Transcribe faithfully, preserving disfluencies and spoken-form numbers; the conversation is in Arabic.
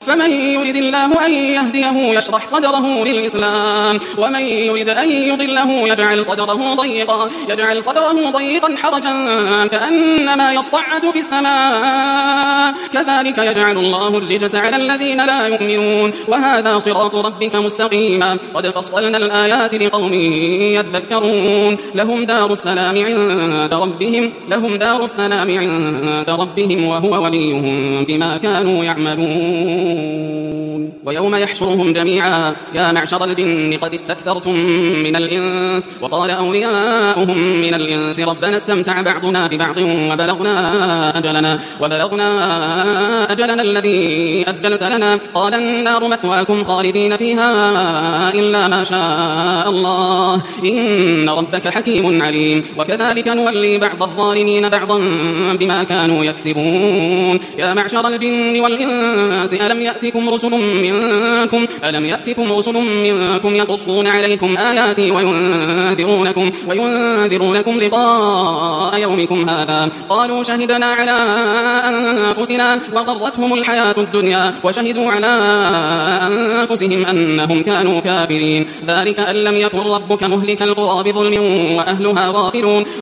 فمن يرد الله أن يهديه يشرح صدره للإسلام ومن يرد أن يضله يجعل صدره ضيقا يجعل صدره ضيقا حرجا كأنما يصعد في السماء كذلك يجعل الله الرجس على الذين لا يؤمنون وهذا صراط ربك مستقيما قد فصلنا الآيات لقوم يذكرون لهم دار السلام عند ربهم لهم دار السلام عند ربهم وهو وليهم بما كانوا يعملون ويوم يحشرهم جميعا يا معشر الجن قد استكثرتم من الإنس وقال أولياؤهم من الإنس ربنا استمتع بعضنا ببعض وبلغنا أجلنا وبلغنا أجلنا الذي أجلت لنا قال النار مثواكم خالدين فيها إلا ما شاء الله إن ربك حكيم عليم وكذلك نولي بعض الظالمين بعضا بما كانوا يكسبون يا معشر الجن والإنس ألم يأتكم رسل منكم ألم يأتكم رسل منكم يقصون عليكم آياتي وينذرونكم وينذرونكم لقاء يومكم هذا قالوا شهدنا على أنفسنا وغرتهم الحياة الدنيا وشهدوا على أنفسهم أنهم كانوا كافرين ذلك أن لم يكن ربك مهلك القرى بظلم وأهلها غافلون